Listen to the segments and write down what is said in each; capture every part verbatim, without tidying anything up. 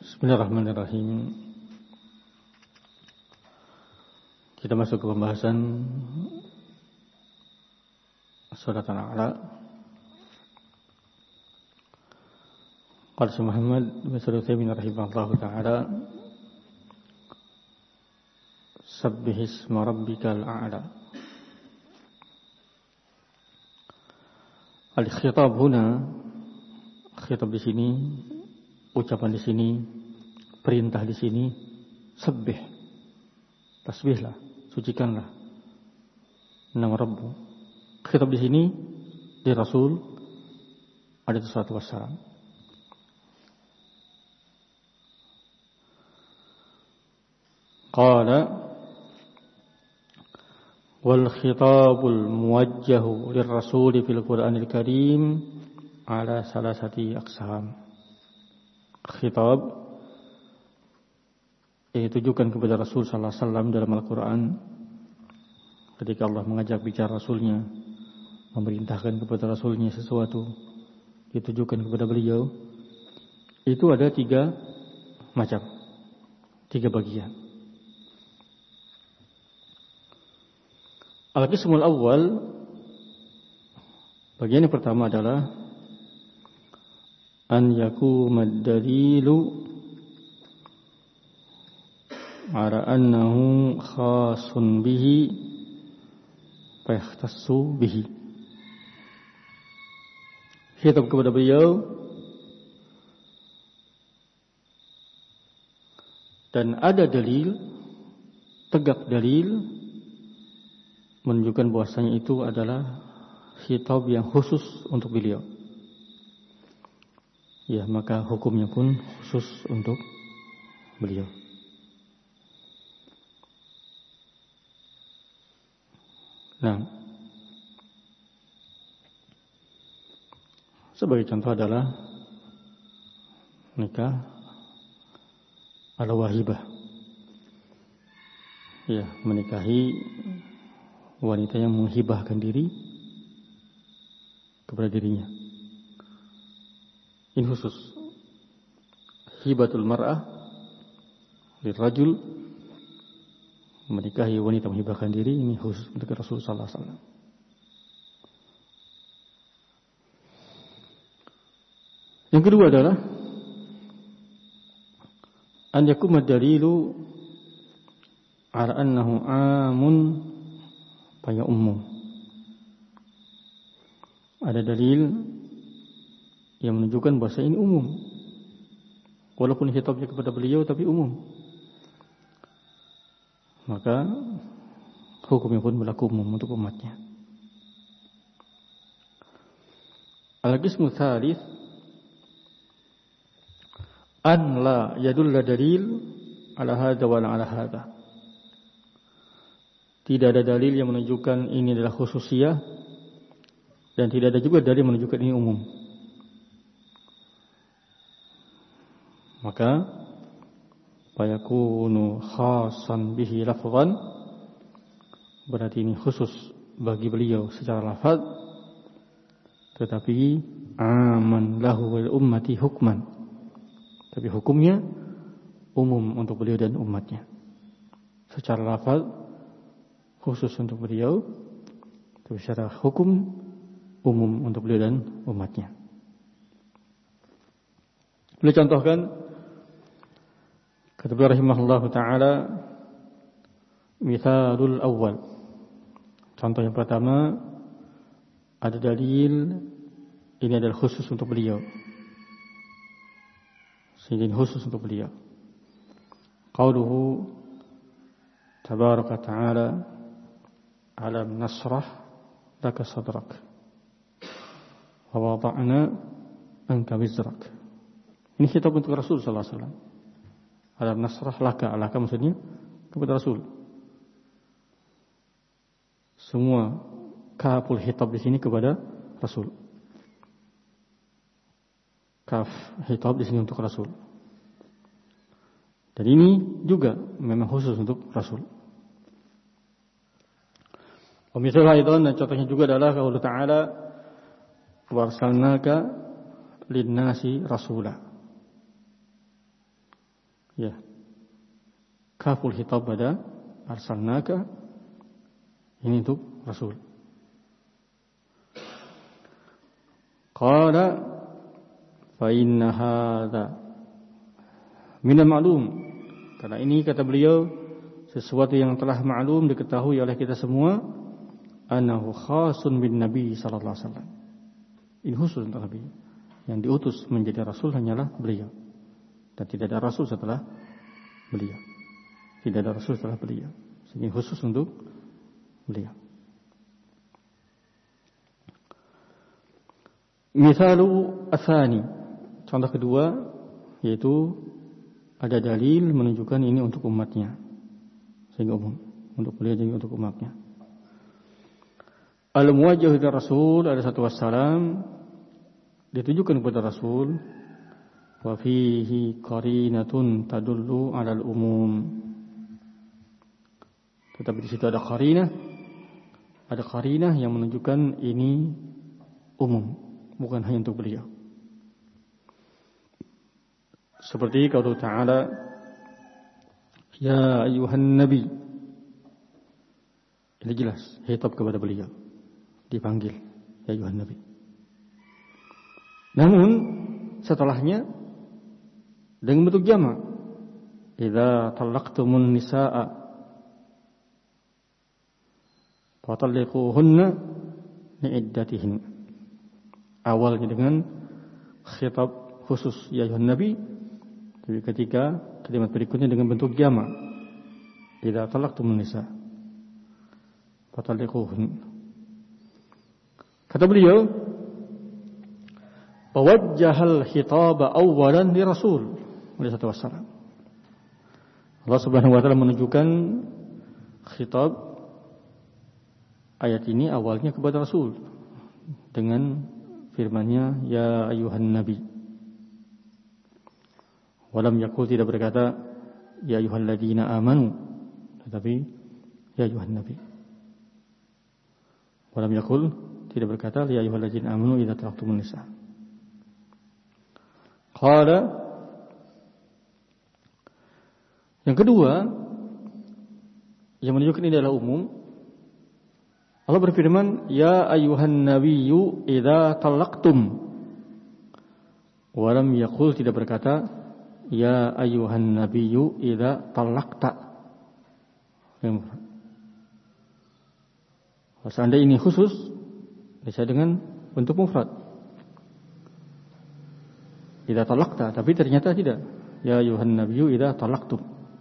Bismillahirrahmanirrahim. Kita masuk ke pembahasan surat Al-A'la. Qala Syekh Muhammad bin Shalih Al-Utsaimin rahimahullahu taala, Sabbih isma rabbikal a'la. Al-khitab huna, khitab di sini, ucapan di sini, perintah di sini, sabbih, tasbihlah, sucikanlah nama Rabbu. Khitab di sini di Rasul alaihi salatu wassalam. Qala wal khitabul muwajjahu lirrasul fil Qur'anil Karim ala salasati aqsam. Khitab yang ditujukan kepada Rasul sallallahu alaihi wasallam dalam Al-Quran, ketika Allah mengajak bicara Rasulnya, memerintahkan kepada Rasulnya sesuatu, ditujukan kepada beliau, itu ada tiga macam, tiga bagian. Al-qismul awal, bagian yang pertama adalah an yakumad dalilu ala annahu khasun bihi fayahtassu bihi. Khitab kepada beliau dan ada dalil, tegak dalil menunjukkan bahwasanya itu adalah khitab yang khusus untuk beliau. Ya, maka hukumnya pun khusus untuk beliau. Nah, sebagai contoh adalah nikah ala wahibah. Ya, menikahi wanita yang menghibahkan diri kepada dirinya. Ini khusus. Hibatul mar'ah lirrajul, menikahi wanita menghibahkan diri, ini khusus untuk Rasul sallallahu alaihi wasallam. Yang kedua adalah an yakuma dalilu ala annahu amun fa umum. Ada dalil yang menunjukkan bahasa ini umum, walaupun khitabnya kepada beliau tapi umum, maka hukumnya pun berlaku umum untuk umatnya. Al-qismu tsalits an la yadulla dalil ala hadza wa ala hadza. Tidak ada dalil yang menunjukkan ini adalah khususiyah, dan tidak ada juga dalil yang menunjukkan ini umum. Maka fayakunu khasan bihi lafzan, berarti ini khusus bagi beliau secara lafaz, tetapi aman lahu wal ummati hukman, tapi hukumnya umum untuk beliau dan umatnya. Secara lafaz khusus untuk beliau, tapi secara hukum umum untuk beliau dan umatnya. Beliau contohkan, kata beliau rahimahullahu ta'ala, mithalul awal, contoh yang pertama, ada dalil ini adalah khusus untuk beliau, sehingga ini khusus untuk beliau. Qauluhu tabaraka ta'ala, alam nasrah laka sadrak wa wada'na anka wizrak. Ini khitab untuk Rasul sallallahu alaihi wasallam. Alam nasrah laka, laka maksudnya kepada Rasul. Semua kaful khitab di sini kepada Rasul. Kaf khitab di sini untuk Rasul. Dan ini juga memang khusus untuk Rasul. Misalnya itu, dan contohnya juga adalah qaul Ta'ala, warsalnaka linnasi rasula. Ya. Kaful khitab pada arsalnaka, ini untuk Rasul. Qala fa inna hadza min al-ma'lum. Karena ini kata beliau sesuatu yang telah ma'lum diketahui oleh kita semua, annahu khasun bin Nabi sallallahu alaihi wasallam. Ini khusus untuk Nabi. Yang diutus menjadi Rasul hanyalah beliau. Dan tidak ada Rasul setelah beliau. Tidak ada Rasul setelah beliau. Ini khusus untuk beliau. Misalu asani. Contoh kedua yaitu ada dalil menunjukkan ini untuk umatnya. Sehingga umum. Untuk beliau jadi untuk umatnya. Al-muwajjah ila Rasul alaihi wassalam ditujukan kepada Rasul, wa fihi qarinatun tadullu 'alal umum. Tetapi di situ ada qarinah, ada qarinah yang menunjukkan ini umum, bukan hanya untuk beliau. Seperti qaul Ta'ala, ya ayuhan nabi. Ini jelas khitab kepada beliau. Dipanggil ya ayuhan nabi. Namun setelahnya dengan bentuk jamak, idza talaqtumun nisaa fatalliquhunna li'iddatihin. Awalnya dengan khitab khusus ya ayuhan nabi, tapi ketika kalimat berikutnya dengan bentuk jamak, idza talaqtumun nisaa fatalliquhunna. Kata beliau, wajjahal khitaba awwalan li Rasul alaihi wasallam. Allah Subhanahu wa taala menunjukkan khitab ayat ini awalnya kepada Rasul dengan firman-Nya ya ayuhan nabi. Walam yaqul, tidak berkata ya ayyuhalladzina amanu, tetapi ya ayuhan nabi. Walam yaqul, tidak berkata ya ayyuhalladzina amanu idza talaqtumun nisa. Qala, yang kedua yang menunjukkan ini adalah umum. Allah berfirman ya ayyuhan nabiyyu idza talaqtum. Walam yaqul, tidak berkata ya ayyuhan nabiyyu idza talaqta. Seandainya ini khusus bisa dengan bentuk mufrad. Idza talaqta, tapi ternyata tidak. Ya ayuhan nabiyyu idza talaqtum.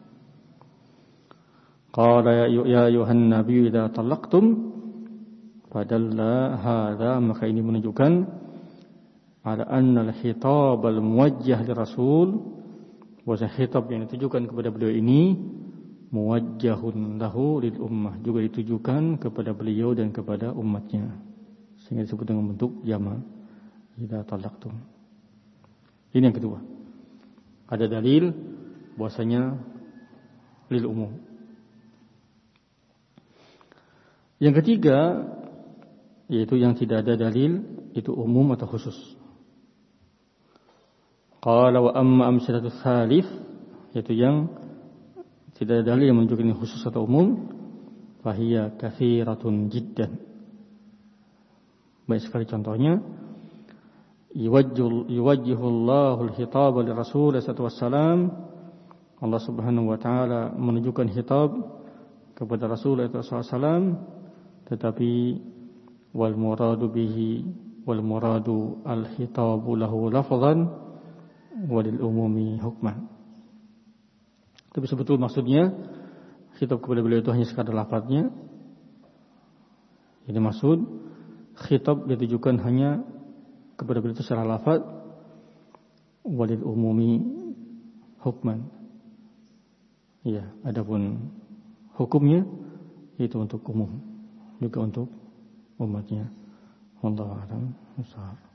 Qala ya ayuhan nabiyyu idza talaqtum. Padalla hadza, maka ini menunjukkan ala anna al-khitab al-muwajjah li Rasul, bahwa khitab yang ditujukan kepada beliau ini muwajjahun lahu lil ummah, juga ditujukan kepada beliau dan kepada umatnya. Sehingga disebut dengan bentuk jamak idza talaqtum. Ini yang kedua. Ada dalil bahwasanya lil umum. Yang ketiga yaitu yang tidak ada dalil, itu umum atau khusus. Qala wa amma amsalatu tsalits, yaitu yang tidak ada dalil yang menunjukkan ini khusus atau umum, fahiya katsiratun jiddan. Baik sekali contohnya, yuwajjihu Allahu al-khitab li Rasul sallallahu alaihi wasallam. Allah Subhanahu wa taala menunjukkan khitab kepada Rasul sallallahu alaihi wasallam, tetapi wal muradu bihi wal muradu al-khitabu lahu lafzan walil umumi hukman. Tapi sebetul maksudnya khitab kepada beliau itu hanya sekadar lafaznya. Ini maksud khitab ditujukan hanya kepada beliau itu secara lafaz, walil umumi hukman. Ya, adapun hukumnya itu untuk umum, juga untuk umatnya. Wallahu a'lam bishawab.